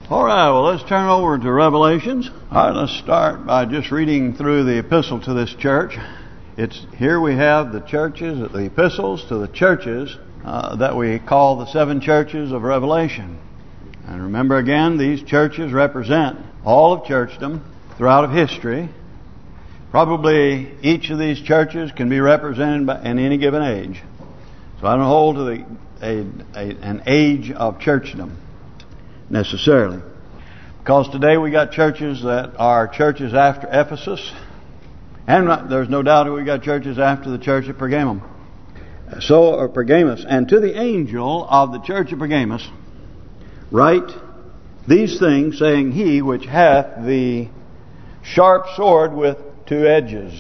All right, well, let's turn over to Revelations. All right, let's start by just reading through the epistle to this church. Here we have the churches, the epistles to the churches that we call the 7 churches of Revelation. And remember again, these churches represent all of churchdom throughout history. Probably each of these churches can be represented in any given age. So I don't hold to an age of churchdom necessarily, because today we got churches that are churches after Ephesus, and there's no doubt that we got churches after the church of Pergamum. Pergamus, and to the angel of the church of Pergamus write these things, saying, He which hath the sharp sword with 2 edges,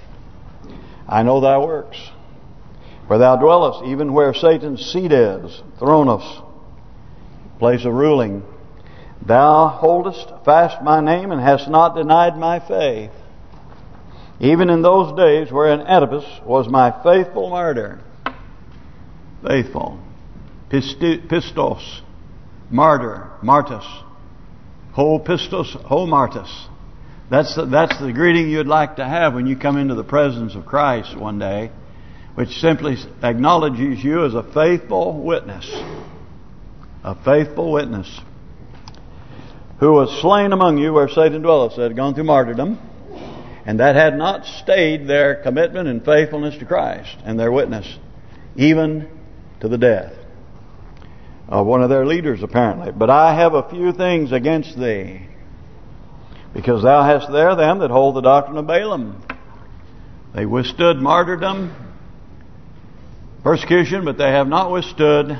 I know thy works, where thou dwellest, even where Satan's seat is, Thronos, place of ruling. Thou holdest fast my name, and hast not denied my faith, even in those days wherein Antipas was my faithful martyr. Faithful. Pistos. Martyr. Martus. Ho pistos, ho martus. That's the greeting you'd like to have when you come into the presence of Christ one day, which simply acknowledges you as a faithful witness. A faithful witness. Who was slain among you where Satan dwelleth, that had gone through martyrdom, and that had not stayed their commitment and faithfulness to Christ and their witness, even to the death of one of their leaders apparently. But I have a few things against thee, because thou hast there them that hold the doctrine of Balaam. They withstood martyrdom, persecution, but they have not withstood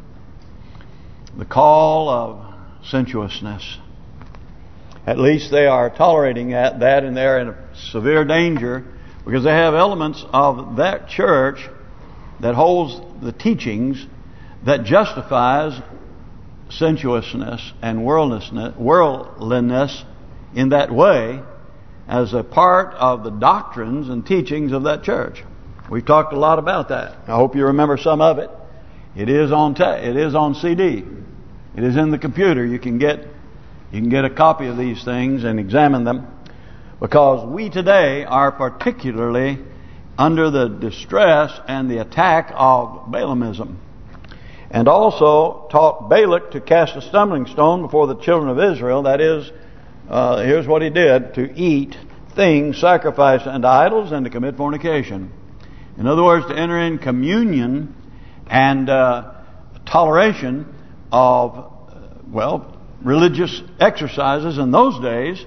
the call of sensuousness. At least they are tolerating that, and they're in a severe danger, because they have elements of that church that holds the teachings that justifies sensuousness and worldliness in that way as a part of the doctrines and teachings of that church. We've talked a lot about that. I hope you remember some of it. It is on CD. It is in the computer. You can get a copy of these things and examine them, because we today are particularly under the distress and the attack of Balaamism, and also taught Balak to cast a stumbling stone before the children of Israel. That is, here's what he did: to eat things sacrificed unto idols and to commit fornication. In other words, to enter in communion and toleration of religious exercises in those days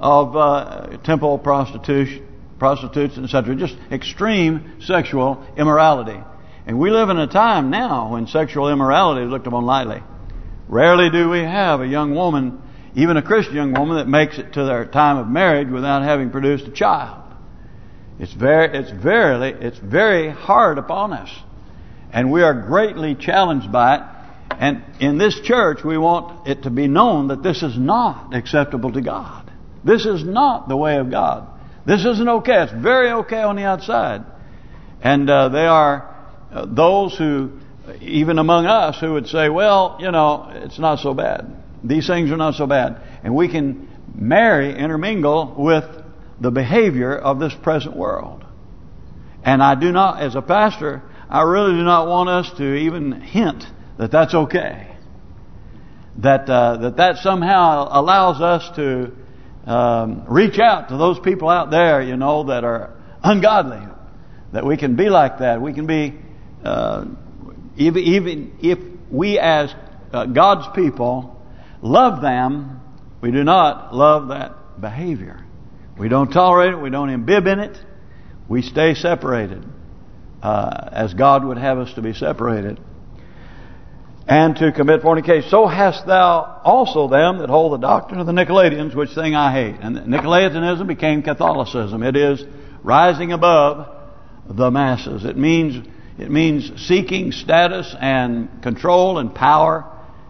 of temple prostitutes, etc. Just extreme sexual immorality. And we live in a time now when sexual immorality is looked upon lightly. Rarely do we have a young woman, even a Christian young woman, that makes it to their time of marriage without having produced a child. It's very hard upon us, and we are greatly challenged by it. And in this church, we want it to be known that this is not acceptable to God. This is not the way of God. This isn't okay. It's very okay on the outside. And they are those who, even among us, who would say, well, it's not so bad. These things are not so bad. And we can intermingle with the behavior of this present world. And I do not, as a pastor, I really do not want us to even hint that that's okay. That somehow allows us to reach out to those people out there, that are ungodly. That we can be like that. We can be, even if we as God's people love them, we do not love that behavior. We don't tolerate it. We don't imbibe in it. We stay separated, as God would have us to be separated. And to commit fornication. So hast thou also them that hold the doctrine of the Nicolaitans, which thing I hate. And Nicolaitanism became Catholicism. It is rising above the masses. It means seeking status and control and power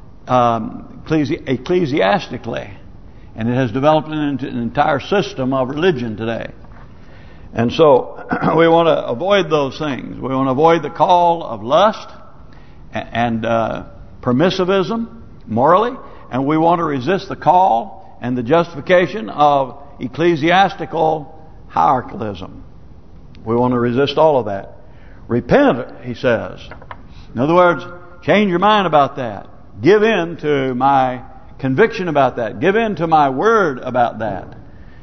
ecclesiastically. And it has developed into an entire system of religion today. And so we want to avoid those things. We want to avoid the call of lust and permissivism morally, and we want to resist the call and the justification of ecclesiastical hierarchicalism. We want to resist all of that. Repent, he says. In other words, change your mind about that. Give in to my conviction about that. Give in to my word about that.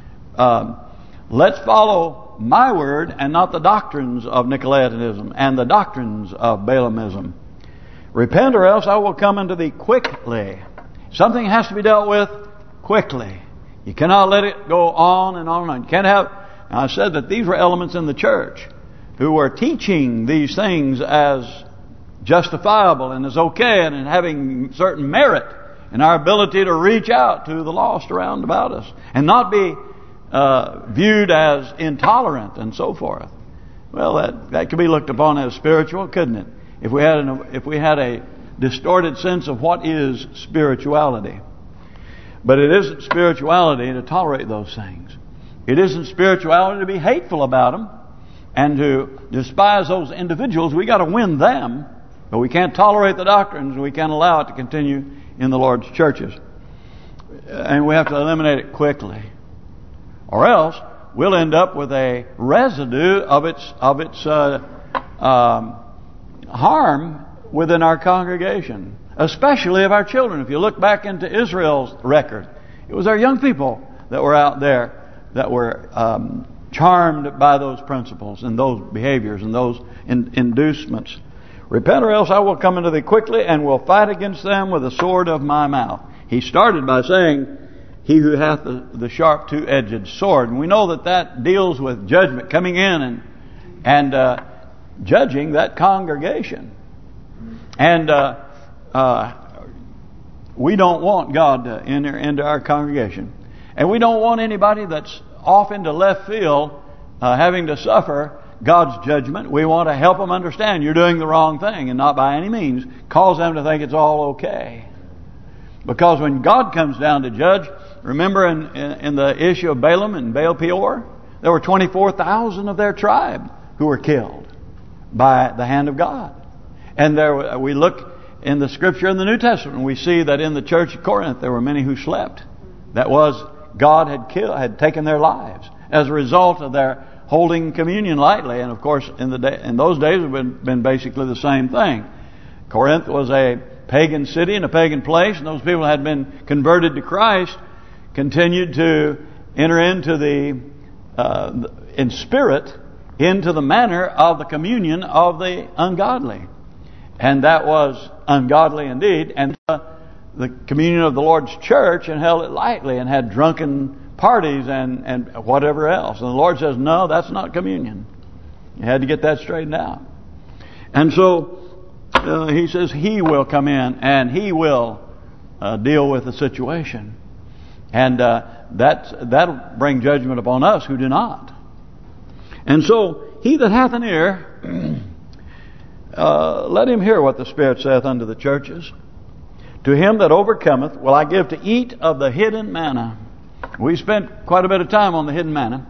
Let's follow my word and not the doctrines of Nicolaitanism and the doctrines of Balaamism. Repent, or else I will come unto thee quickly. Something has to be dealt with quickly. You cannot let it go on and on and on. You can't have... Now, I said that these were elements in the church who were teaching these things as justifiable and as okay and having certain merit in our ability to reach out to the lost around about us and not be viewed as intolerant and so forth. Well, that could be looked upon as spiritual, couldn't it? If we had a distorted sense of what is spirituality. But it isn't spirituality to tolerate those things. It isn't spirituality to be hateful about them and to despise those individuals. We got to win them, but we can't tolerate the doctrines, and we can't allow it to continue in the Lord's churches. And we have to eliminate it quickly, or else we'll end up with a residue of its harm within our congregation, especially of our children. If you look back into Israel's record, it was our young people that were out there that were charmed by those principles and those behaviors and those inducements. Repent, or else I will come unto thee quickly and will fight against them with the sword of my mouth. He started by saying, he who hath the sharp two-edged sword. And we know that deals with judgment, coming in and judging that congregation. And we don't want God to enter into our congregation. And we don't want anybody that's off into left field having to suffer God's judgment. We want to help them understand you're doing the wrong thing and not by any means cause them to think it's all okay. Because when God comes down to judge, remember in the issue of Balaam and Baal Peor, there were 24,000 of their tribe who were killed by the hand of God. And there we look in the Scripture in the New Testament, and we see that in the church of Corinth there were many who slept. That was, God had taken their lives as a result of their holding communion lightly. And of course, in those days, it had been basically the same thing. Corinth was a pagan city and a pagan place, and those people had been converted to Christ, continued to enter into in spirit into the manner of the communion of the ungodly. And that was ungodly indeed. And the communion of the Lord's church, and held it lightly and had drunken parties and whatever else. And the Lord says, no, that's not communion. You had to get that straightened out. And so he says he will come in and he will deal with the situation. And that'll bring judgment upon us who do not. And so he that hath an ear, let him hear what the Spirit saith unto the churches. To him that overcometh will I give to eat of the hidden manna. We spent quite a bit of time on the hidden manna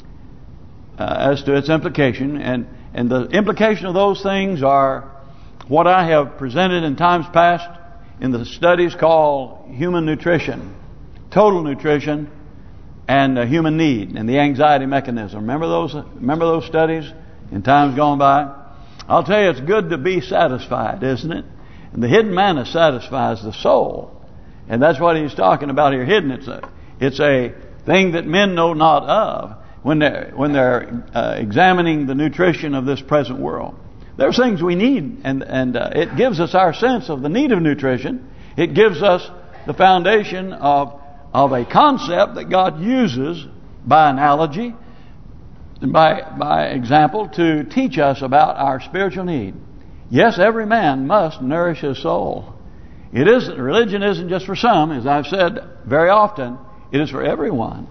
as to its implication. And the implication of those things are what I have presented in times past in the studies called human nutrition, total nutrition, and human need, and the anxiety mechanism. Remember those studies in times gone by? I'll tell you, it's good to be satisfied, isn't it? And the hidden manna satisfies the soul, and that's what he's talking about here. Hidden, it's a thing that men know not of when they're examining the nutrition of this present world. There's things we need, and it gives us our sense of the need of nutrition. It gives us the foundation of a concept that God uses by analogy and by example to teach us about our spiritual need. Yes, every man must nourish his soul. Religion isn't just for some, as I've said very often. It is for everyone.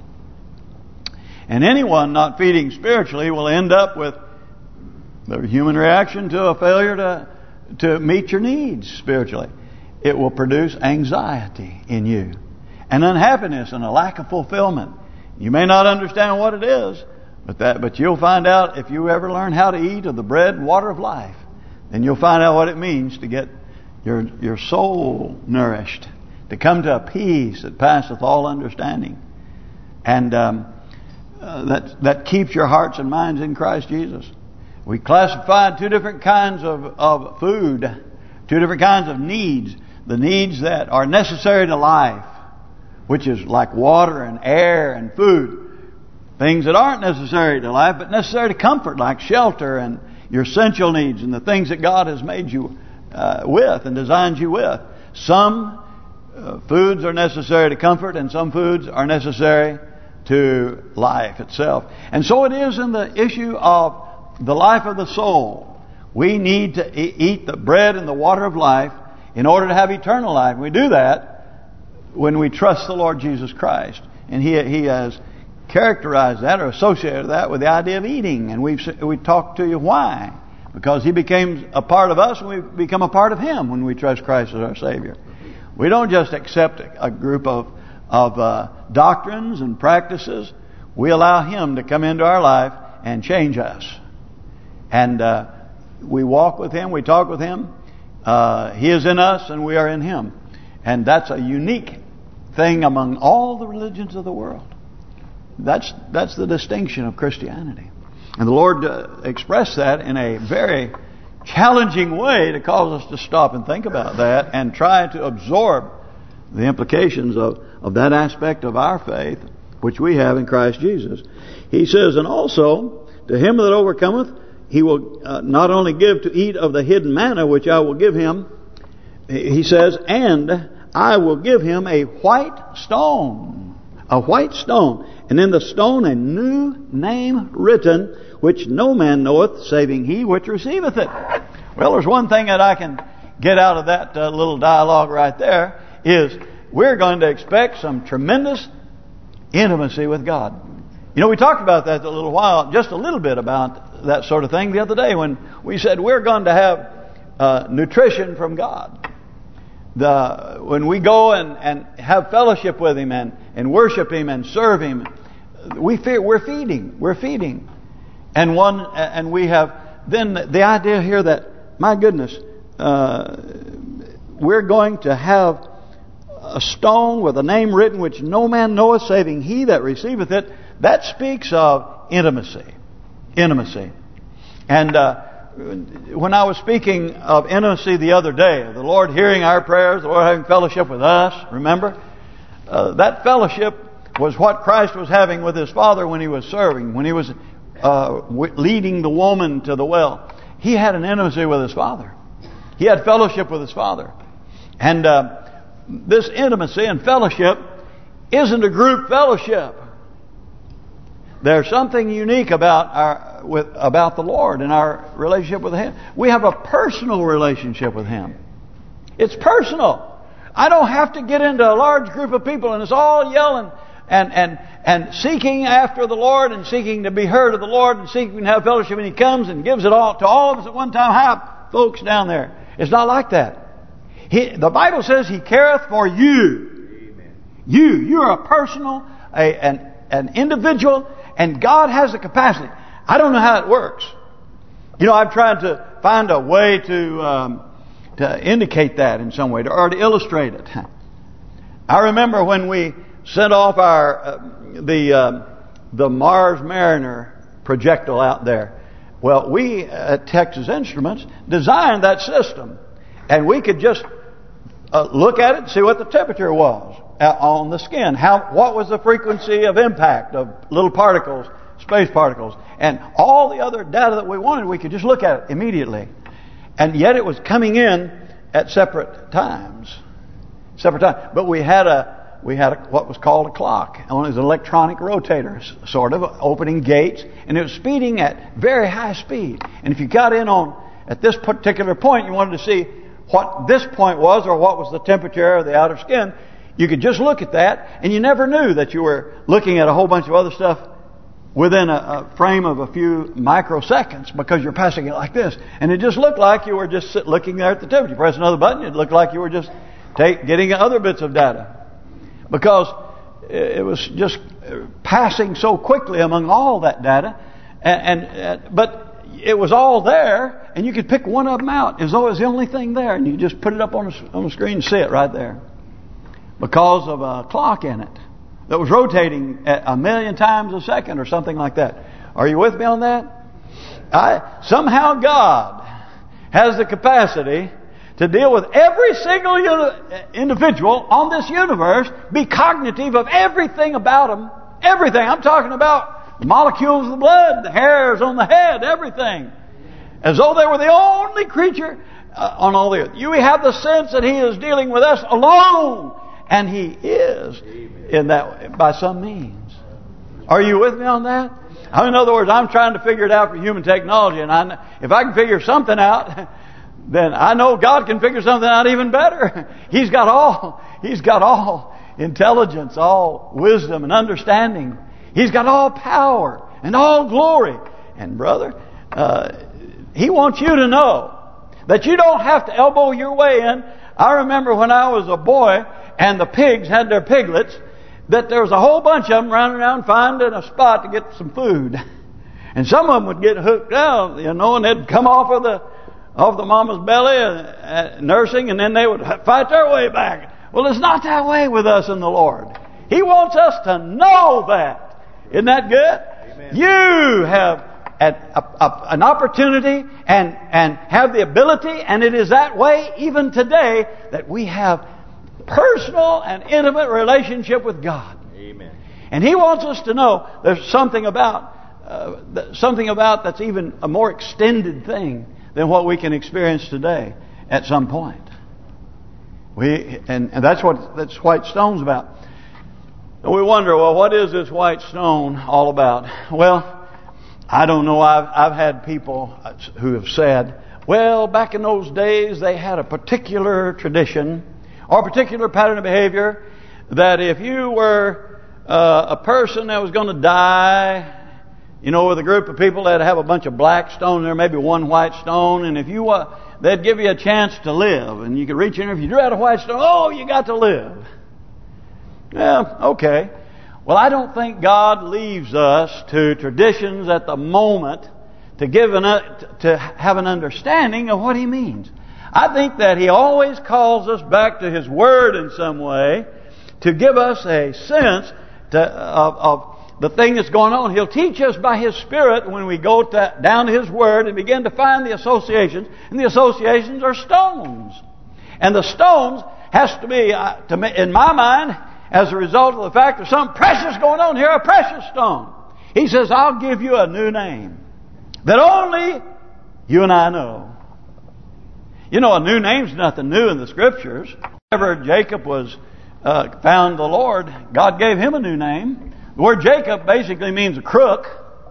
And anyone not feeding spiritually will end up with the human reaction to a failure to meet your needs spiritually. It will produce anxiety in you, and unhappiness, and a lack of fulfillment. You may not understand what it is, but you'll find out if you ever learn how to eat of the bread and water of life. Then you'll find out what it means to get your soul nourished, to come to a peace that passeth all understanding. And that keeps your hearts and minds in Christ Jesus. We classified 2 different kinds of food, 2 different kinds of needs. The needs that are necessary to life, which is like water and air and food. Things that aren't necessary to life, but necessary to comfort, like shelter and your essential needs and the things that God has made you with and designed you with. Some foods are necessary to comfort, and some foods are necessary to life itself. And so it is in the issue of the life of the soul. We need to eat the bread and the water of life in order to have eternal life. We do that when we trust the Lord Jesus Christ. And He has characterized that or associated that with the idea of eating. And we talked to you why. Because He became a part of us and we become a part of Him when we trust Christ as our Savior. We don't just accept a group of doctrines and practices. We allow Him to come into our life and change us. And we walk with Him, we talk with Him. He is in us and we are in Him. And that's a unique thing among all the religions of the world. That's the distinction of Christianity. And the Lord expressed that in a very challenging way to cause us to stop and think about that and try to absorb the implications of that aspect of our faith which we have in Christ Jesus. He says, and also to him that overcometh, He will not only give to eat of the hidden manna which I will give him, He says, and I will give him a white stone. A white stone. And in the stone a new name written, which no man knoweth, saving he which receiveth it. Well, there's one thing that I can get out of that little dialogue right there, is we're going to expect some tremendous intimacy with God. You know, we talked about that just a little bit about that sort of thing the other day when we said we're going to have nutrition from God. When we go and have fellowship with Him and worship Him and serve Him, we're feeding. And we have then the idea here that, my goodness, we're going to have a stone with a name written which no man knoweth, saving he that receiveth it. That speaks of intimacy. Intimacy. And when I was speaking of intimacy the other day, the Lord hearing our prayers, the Lord having fellowship with us, remember? That fellowship was what Christ was having with His Father when He was serving, when He was leading the woman to the well. He had an intimacy with His Father. He had fellowship with His Father. And this intimacy and fellowship isn't a group fellowship. There's something unique about the Lord and our relationship with Him. We have a personal relationship with Him. It's personal. I don't have to get into a large group of people and it's all yelling and seeking after the Lord and seeking to be heard of the Lord and seeking to have fellowship, and He comes and gives it all to all of us at one time. Hi, folks down there. It's not like that. The Bible says He careth for you. Amen. You're a personal, an individual, and God has the capacity. I don't know how it works. You know, I've tried to find a way to indicate that in some way, or to illustrate it. I remember when we sent off the Mars Mariner projectile out there. Well, we at Texas Instruments designed that system, and we could just look at it and see what the temperature was on the skin. What was the frequency of impact of little particles, space particles, and all the other data that we wanted. We could just look at it immediately, and yet it was coming in at separate times. But we had what was called a clock. It was an electronic rotator, sort of, opening gates, and it was speeding at very high speed. And if you got in at this particular point, you wanted to see what this point was, or what was the temperature of the outer skin, you could just look at that, and you never knew that you were looking at a whole bunch of other stuff within a frame of a few microseconds, because you're passing it like this. And it just looked like you were just looking there at the temperature. You press another button, it looked like you were just getting other bits of data. Because it was just passing so quickly among all that data. But it was all there, and you could pick one of them out as though it was the only thing there. And you just put it up on the screen and see it right there. because of a clock in it that was rotating at 1,000,000 times a second or something like that. Are you with me on that? Somehow God has the capacity to deal with every single individual on this universe, be cognitive of everything about them. Everything. I'm talking about the molecules of the blood, the hairs on the head, everything. As though they were the only creature on all the earth. You have the sense that He is dealing with us alone. And He is in that by some means. Are you with me on that? In other words, I'm trying to figure it out for human technology. And if I can figure something out, then I know God can figure something out even better. He's got all intelligence, all wisdom and understanding. He's got all power and all glory. And brother, He wants you to know that you don't have to elbow your way in. I remember when I was a boy and the pigs had their piglets, that there was a whole bunch of them running around finding a spot to get some food. And some of them would get hooked out, and they'd come off of the mama's belly nursing, and then they would fight their way back. Well, it's not that way with us in the Lord. He wants us to know that. Isn't that good? Amen. You have an opportunity and have the ability, and it is that way even today, that we have personal and intimate relationship with God. Amen. And He wants us to know there's something about that's even a more extended thing than what we can experience today at some point. And that's what this white stone's about. And we wonder, well, what is this white stone all about? Well, I don't know. I've had people who have said, well, back in those days they had a particular tradition or a particular pattern of behavior that if you were a person that was going to die, with a group of people that have a bunch of black stone there, maybe one white stone, and if you they'd give you a chance to live, and you could reach in there. If you drew out a white stone, oh, you got to live. Yeah, okay. Well, I don't think God leaves us to traditions at the moment to have an understanding of what He means. I think that He always calls us back to His Word in some way to give us a sense of the thing that's going on. He'll teach us by His Spirit when we go down to His Word and begin to find the associations. And the associations are stones. And the stones has to be, in my mind, as a result of the fact there's something precious going on here, a precious stone. He says, I'll give you a new name that only you and I know. A new name's nothing new in the Scriptures. Whenever Jacob found the Lord, God gave him a new name. The word Jacob basically means a crook.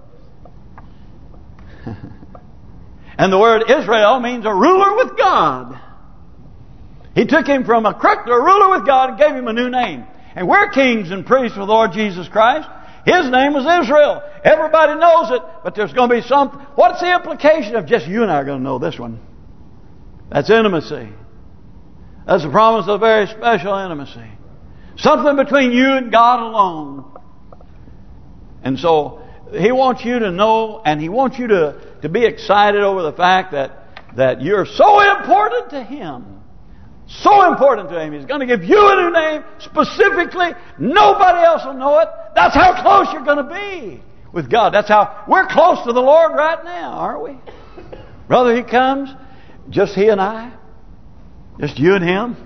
And the word Israel means a ruler with God. He took him from a crook to a ruler with God and gave him a new name. And we're kings and priests with the Lord Jesus Christ. His name was Israel. Everybody knows it, but there's going to be something. What's the implication of just you and I are going to know this one? That's intimacy. That's the promise of very special intimacy. Something between you and God alone. And so He wants you to know, and He wants you to be excited over the fact that you're so important to Him. So important to Him. He's going to give you a new name specifically. Nobody else will know it. That's how close you're going to be with God. That's how we're close to the Lord right now, aren't we? Brother, He comes, just He and I. Just you and Him.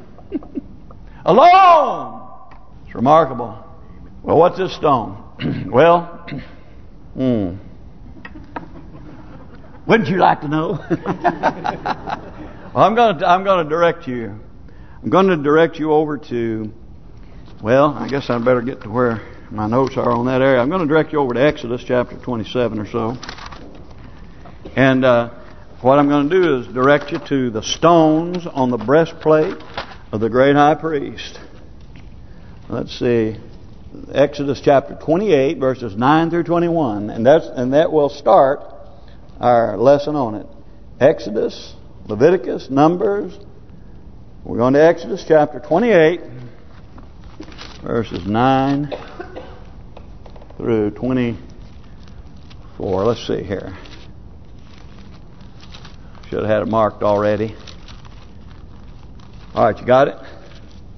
Alone. It's remarkable. Well, what's this stone? Well, wouldn't you like to know? Well, I'm going to direct you. I'm going to direct you over to, well, I guess I better get to where my notes are on that area. I'm going to direct you over to Exodus chapter 27 or so. And what I'm going to do is direct you to the stones on the breastplate of the great high priest. Let's see. Exodus chapter 28, verses 9 through 21. And that will start our lesson on it. Exodus, Leviticus, Numbers. We're going to Exodus chapter 28, verses 9 through 24. Let's see here. Should have had it marked already. All right, you got it?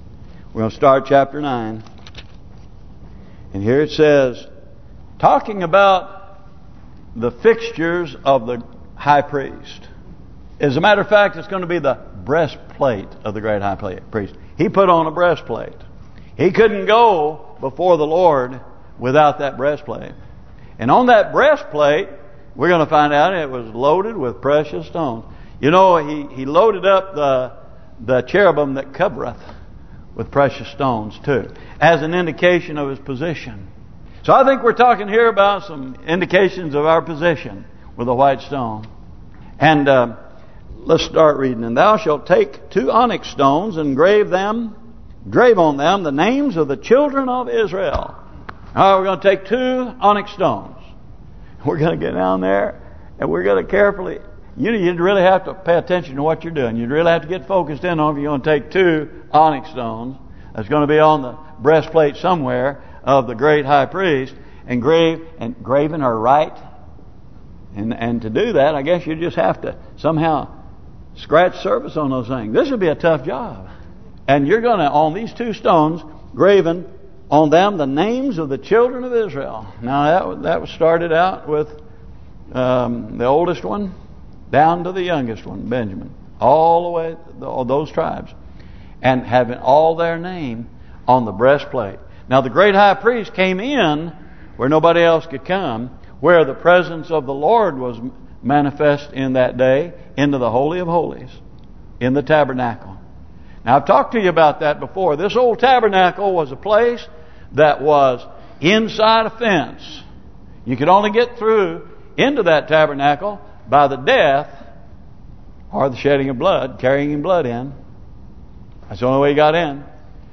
We're going to start chapter 9. And here it says, talking about the fixtures of the high priest. As a matter of fact, it's going to be the breastplate of the great high priest. He put on a breastplate. He couldn't go before the Lord without that breastplate. And on that breastplate, we're going to find out it was loaded with precious stones. You know, he loaded up the cherubim that covereth with precious stones too, as an indication of his position. So I think we're talking here about some indications of our position with a white stone. And let's start reading. And thou shalt take 2 onyx stones and grave on them the names of the children of Israel. All right, we're going to take 2 onyx stones. We're going to get down there and we're going to carefully, you'd really have to pay attention to what you're doing. You'd really have to get focused in on if you're going to take 2 onyx stones. That's going to be on the breastplate somewhere of the great high priest, and graven are right. And to do that, I guess you just have to somehow scratch surface on those things. This would be a tough job. And you're going to, on these 2 stones, graven on them the names of the children of Israel. Now that was started out with the oldest one down to the youngest one, Benjamin, all the way all those tribes, and having all their name on the breastplate. Now the great high priest came in where nobody else could come, where the presence of the Lord was manifest in that day, into the Holy of Holies, in the tabernacle. Now I've talked to you about that before. This old tabernacle was a place that was inside a fence. You could only get through into that tabernacle by the death or the shedding of blood, carrying blood in. That's the only way you got in.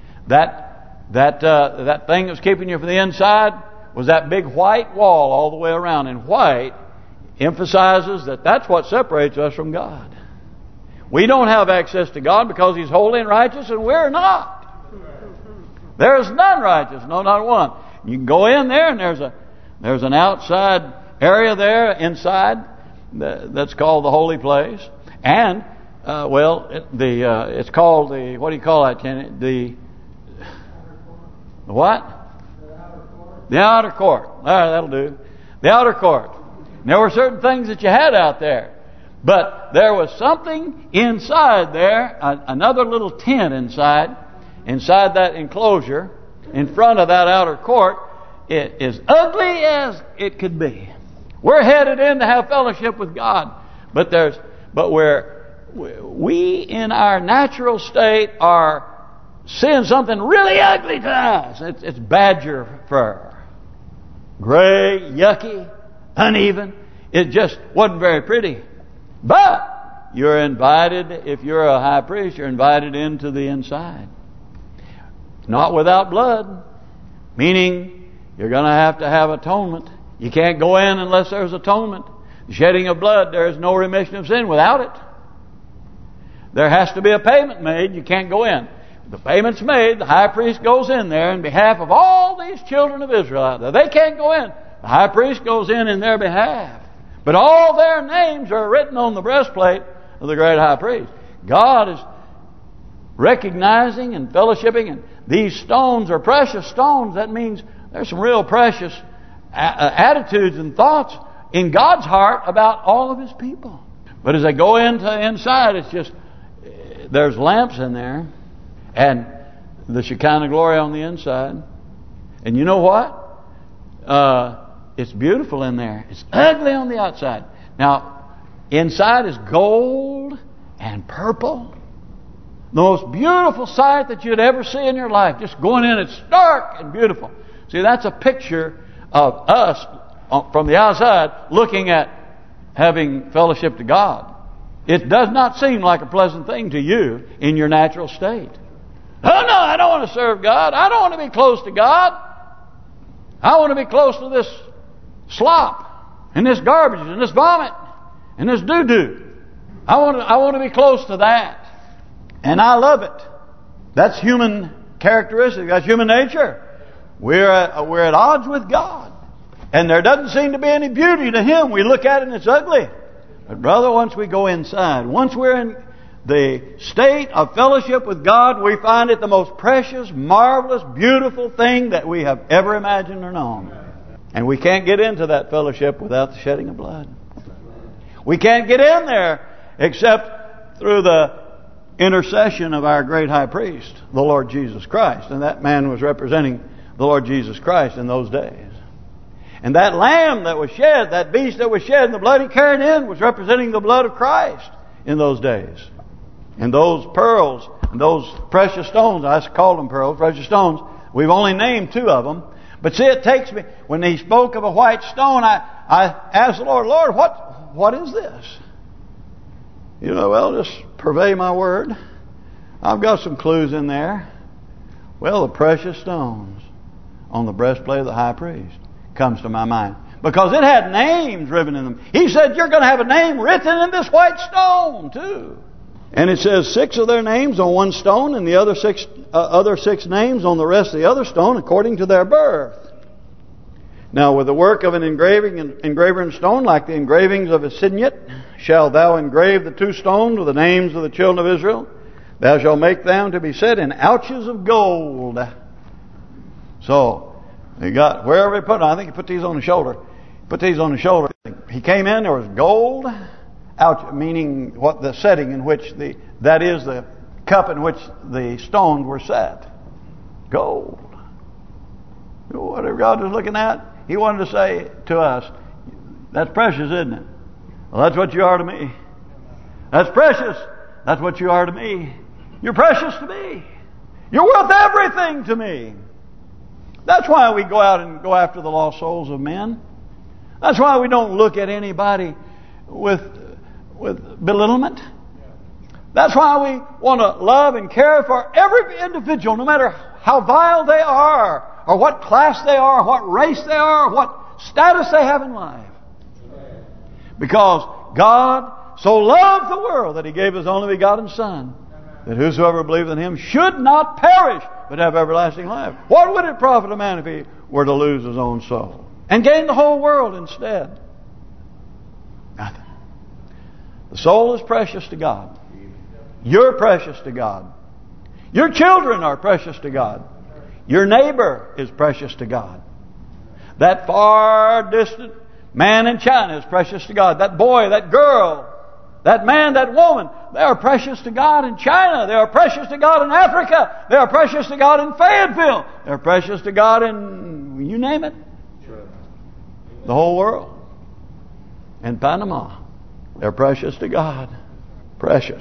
That thing that was keeping you from the inside was that big white wall all the way around. And white emphasizes that that's what separates us from God. We don't have access to God because He's holy and righteous, and we're not. There is none righteous, no, not one. You can go in there, and there's an outside area there inside that's called the holy place, and it's called the, what do you call that, Kenny? The what? The outer court. All right, that'll do. The outer court. And there were certain things that you had out there. But there was something inside there, another little tent inside that enclosure, in front of that outer court, it is ugly as it could be. We're headed in to have fellowship with God, but we in our natural state are seeing something really ugly to us. It's badger fur, gray, yucky, uneven. It just wasn't very pretty. But you're invited, if you're a high priest, you're invited into the inside. Not without blood, meaning you're going to have atonement. You can't go in unless there's atonement. The shedding of blood, there is no remission of sin without it. There has to be a payment made. You can't go in. The payment's made. The high priest goes in there in behalf of all these children of Israel out there. They can't go in. The high priest goes in their behalf. But all their names are written on the breastplate of the great high priest. God is recognizing and fellowshipping, and these stones are precious stones. That means there's some real precious attitudes and thoughts in God's heart about all of His people. But as they go inside, it's just, there's lamps in there, and the Shekinah glory on the inside. And you know what? It's beautiful in there. It's ugly on the outside. Now, inside is gold and purple. The most beautiful sight that you'd ever see in your life. Just going in, it's stark and beautiful. See, that's a picture of us from the outside looking at having fellowship to God. It does not seem like a pleasant thing to you in your natural state. Oh no, I don't want to serve God. I don't want to be close to God. I want to be close to this slop and this garbage and this vomit and this doo-doo. I want to be close to that. And I love it. That's human characteristic. That's human nature. We're at odds with God. And there doesn't seem to be any beauty to Him. We look at it and it's ugly. But brother, once we go inside, once we're in the state of fellowship with God, we find it the most precious, marvelous, beautiful thing that we have ever imagined or known. And we can't get into that fellowship without the shedding of blood. We can't get in there except through the intercession of our great high priest, the Lord Jesus Christ. And that man was representing the Lord Jesus Christ in those days. And that lamb that was shed, that beast that was shed, and the blood he carried in was representing the blood of Christ in those days. And those pearls, and those precious stones, I call them pearls, precious stones, we've only named 2 of them. But see, it takes me, when he spoke of a white stone, I asked the Lord, Lord, what is this? You know, well, just purvey my word. I've got some clues in there. Well, the precious stones on the breastplate of the high priest comes to my mind. Because it had names written in them. He said, you're going to have a name written in this white stone, too. And it says 6 of their names on one stone, and the other six names on the rest of the other stone, according to their birth. Now, with the work of an engraver in stone, like the engravings of a signet, shalt thou engrave the 2 stones with the names of the children of Israel. Thou shalt make them to be set in ouches of gold. So, he got, wherever he put them, I think he put these on the shoulder. Put these on the shoulder. He came in, there was gold, ouch, meaning what the setting in which that is the cup in which the stones were set. Gold. Whatever God was looking at, He wanted to say to us, that's precious, isn't it? Well, that's what you are to me. That's precious. That's what you are to me. You're precious to me. You're worth everything to me. That's why we go out and go after the lost souls of men. That's why we don't look at anybody with belittlement. That's why we want to love and care for every individual, no matter how vile they are, or what class they are, or what race they are, or what status they have in life. Because God so loved the world that He gave His only begotten Son, that whosoever believeth in Him should not perish, but have everlasting life. What would it profit a man if he were to lose his own soul and gain the whole world instead? Nothing. The soul is precious to God. You're precious to God. Your children are precious to God. Your neighbor is precious to God. That far distant man in China is precious to God. That boy, that girl, that man, that woman, they are precious to God in China. They are precious to God in Africa. They are precious to God in Fayetteville. They are precious to God in, you name it, the whole world. In Panama, they're precious to God. Precious.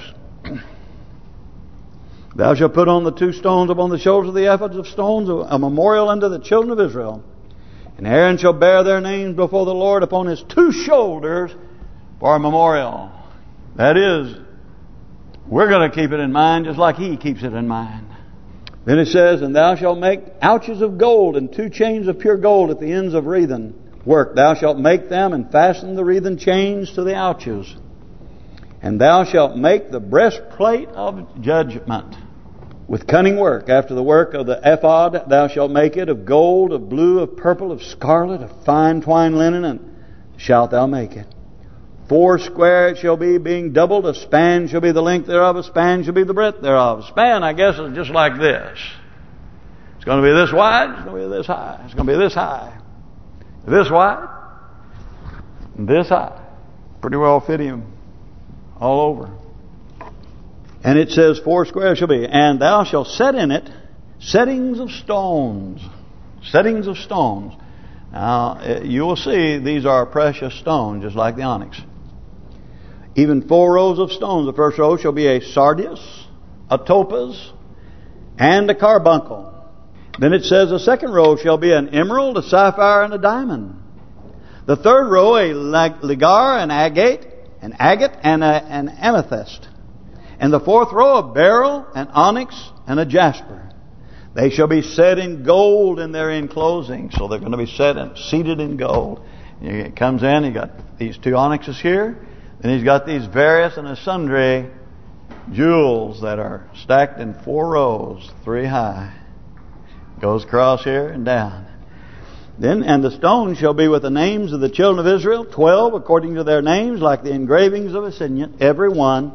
Thou shalt put on the 2 stones upon the shoulders of the ephods of stones, a memorial unto the children of Israel. And Aaron shall bear their names before the Lord upon his 2 shoulders for a memorial. That is, we're going to keep it in mind just like He keeps it in mind. Then it says, and thou shalt make ouches of gold and 2 chains of pure gold at the ends of wreathen work. Thou shalt make them and fasten the wreathen chains to the ouches. And thou shalt make the breastplate of judgment with cunning work. After the work of the ephod, thou shalt make it of gold, of blue, of purple, of scarlet, of fine twined linen, and shalt thou make it. 4 square it shall be, being doubled. A span shall be the length thereof. A span shall be the breadth thereof. A span, I guess, is just like this. It's going to be this wide. It's going to be this high. It's going to be this high. This wide. And this high. Pretty well fit him all over. And it says 4 square shall be. And thou shalt set in it settings of stones. Settings of stones. Now, you will see these are precious stones, just like the onyx. Even 4 rows of stones. The first row shall be a sardius, a topaz, and a carbuncle. Then it says the second row shall be an emerald, a sapphire, and a diamond. The third row a ligar, an agate, and an amethyst. And the fourth row a beryl, an onyx, and a jasper. They shall be set in gold in their enclosing. So they're going to be seated in gold. It comes in, you got these 2 onyxes here. Then he's got these various and sundry jewels that are stacked in 4 rows, 3 high. Goes across here and down. Then, and the stones shall be with the names of the children of Israel, 12 according to their names, like the engravings of a signet, every one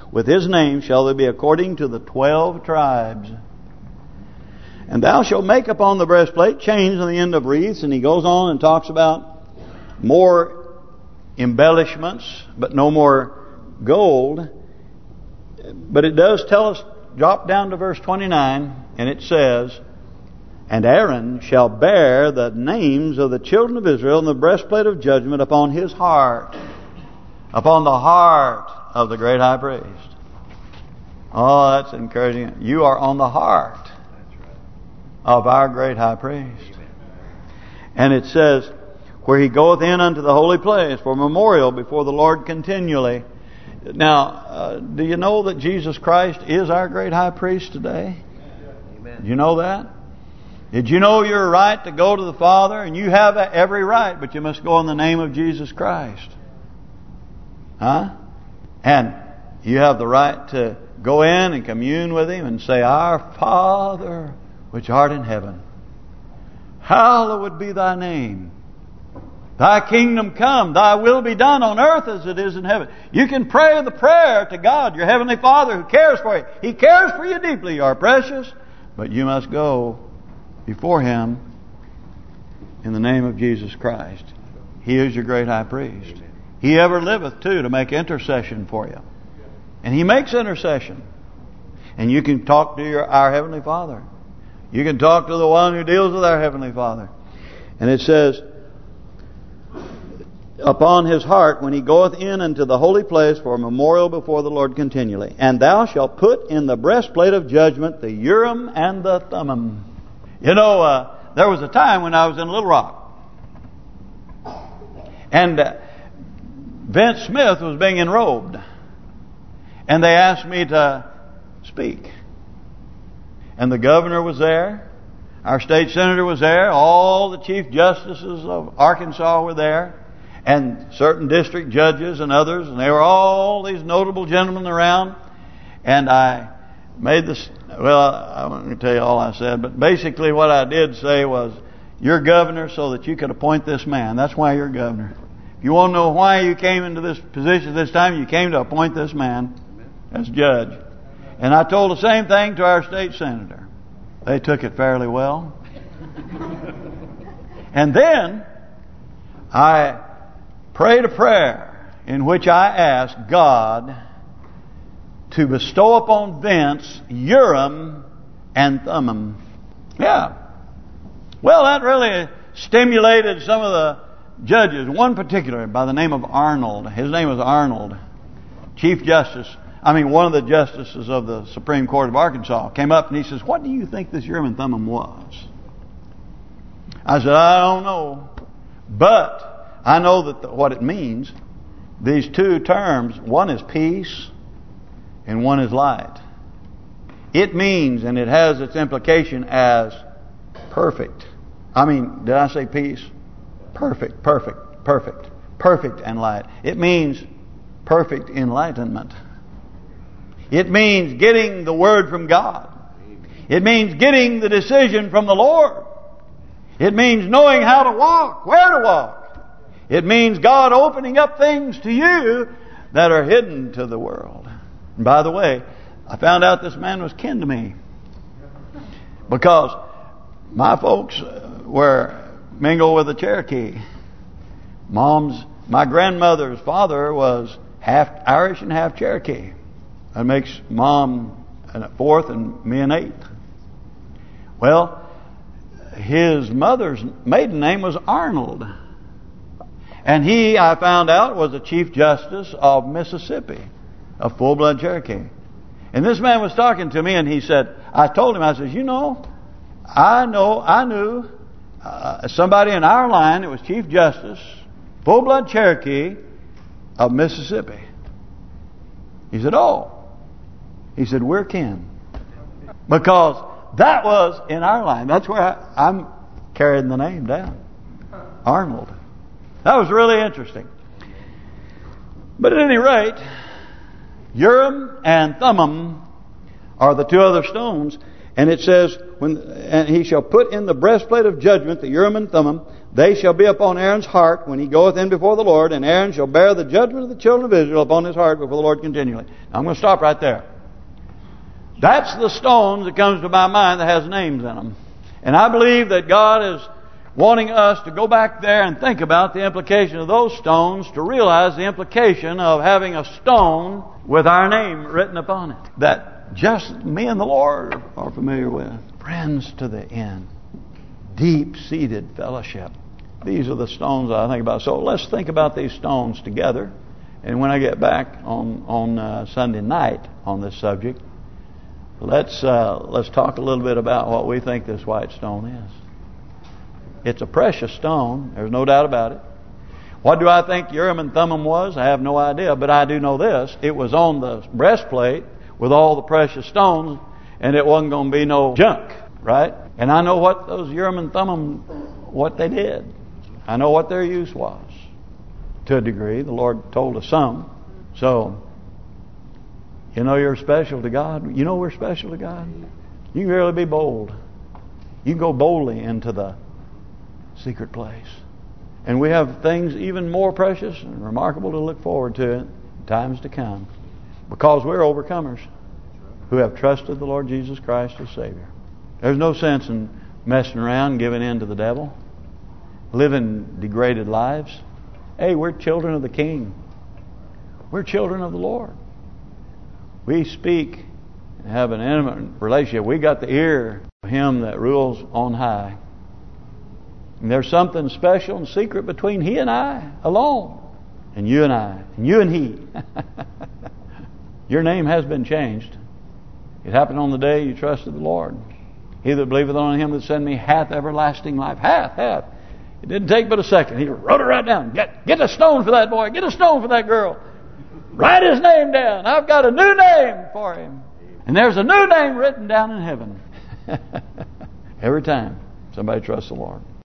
with his name shall they be according to the 12 tribes. And thou shalt make upon the breastplate chains on the end of wreaths. And he goes on and talks about more embellishments, but no more gold. But it does tell us, drop down to verse 29, and it says, and Aaron shall bear the names of the children of Israel in the breastplate of judgment upon his heart. Upon the heart of the great high priest. Oh, that's encouraging. You are on the heart of our great high priest. And it says, where he goeth in unto the holy place for memorial before the Lord continually. Now, do you know that Jesus Christ is our great high priest today? Amen. Do you know that? Did you know your right to go to the Father? And you have every right, but you must go in the name of Jesus Christ. Huh? And you have the right to go in and commune with Him and say, Our Father, which art in heaven, hallowed be thy name. Thy kingdom come, thy will be done on earth as it is in heaven. You can pray the prayer to God, your Heavenly Father who cares for you. He cares for you deeply. You are precious, but you must go before Him in the name of Jesus Christ. He is your great high priest. He ever liveth too to make intercession for you. And He makes intercession. And you can talk to our Heavenly Father. You can talk to the one who deals with our Heavenly Father. And it says, upon his heart when he goeth in unto the holy place for a memorial before the Lord continually. And thou shalt put in the breastplate of judgment the Urim and the Thummim. You know, there was a time when I was in Little Rock. And Vince Smith was being enrobed. And they asked me to speak. And the governor was there. Our state senator was there. All the chief justices of Arkansas were there. And certain district judges and others. And they were all these notable gentlemen around. And I made this... Well, I'm not going to tell you all I said. But basically what I did say was, you're governor so that you could appoint this man. That's why you're governor. If you want to know why you came into this position this time, you came to appoint this man as judge. And I told the same thing to our state senator. They took it fairly well. And then I prayed a prayer in which I asked God to bestow upon Vince Urim and Thummim. Yeah. Well, that really stimulated some of the judges. One particular by the name of Arnold. His name was Arnold. Chief Justice. One of the justices of the Supreme Court of Arkansas came up and he says, what do you think this Urim and Thummim was? I said, I don't know. But I know that what it means. These two terms, one is peace and one is light. It means, and it has its implication as perfect. Did I say peace? Perfect, perfect, perfect. Perfect and light. It means perfect enlightenment. It means getting the word from God. It means getting the decision from the Lord. It means knowing how to walk, where to walk. It means God opening up things to you that are hidden to the world. And by the way, I found out this man was kin to me. Because my folks were mingled with the Cherokee. My grandmother's father was half Irish and half Cherokee. That makes Mom a fourth and me an eighth. Well, his mother's maiden name was Arnold. And he, I found out, was the Chief Justice of Mississippi, a full-blood Cherokee. And this man was talking to me and he said, I told him, I said, I knew somebody in our line that was Chief Justice, full-blood Cherokee of Mississippi. He said, oh. He said, we're kin. Because that was in our line. That's where I'm carrying the name down. Arnold. That was really interesting. But at any rate, Urim and Thummim are the two other stones. And it says, and he shall put in the breastplate of judgment, the Urim and Thummim. They shall be upon Aaron's heart when he goeth in before the Lord, and Aaron shall bear the judgment of the children of Israel upon his heart before the Lord continually. Now I'm going to stop right there. That's the stones that comes to my mind that has names in them. And I believe that God is wanting us to go back there and think about the implication of those stones, to realize the implication of having a stone with our name written upon it, that just me and the Lord are familiar with. Friends to the end. Deep-seated fellowship. These are the stones I think about. So let's think about these stones together. And when I get back on Sunday night on this subject, let's talk a little bit about what we think this white stone is. It's a precious stone. There's no doubt about it. What do I think Urim and Thummim was? I have no idea. But I do know this. It was on the breastplate with all the precious stones, and it wasn't going to be no junk, right? And I know what those Urim and Thummim, what they did. I know what their use was. To a degree, the Lord told us some. So, you know you're special to God. You know we're special to God. You can really be bold. You can go boldly into the secret place. And we have things even more precious and remarkable to look forward to in times to come. Because we're overcomers who have trusted the Lord Jesus Christ as Savior. There's no sense in messing around, giving in to the devil, living degraded lives. Hey, we're children of the King. We're children of the Lord. We speak and have an intimate relationship. We got the ear of Him that rules on high. And there's something special and secret between He and I alone. And you and I. And you and He. Your name has been changed. It happened on the day you trusted the Lord. He that believeth on Him that sent me hath everlasting life. Hath. It didn't take but a second. He wrote it right down. Get a stone for that boy. Get a stone for that girl. Write his name down. I've got a new name for him. And there's a new name written down in heaven. Every time somebody trusts the Lord.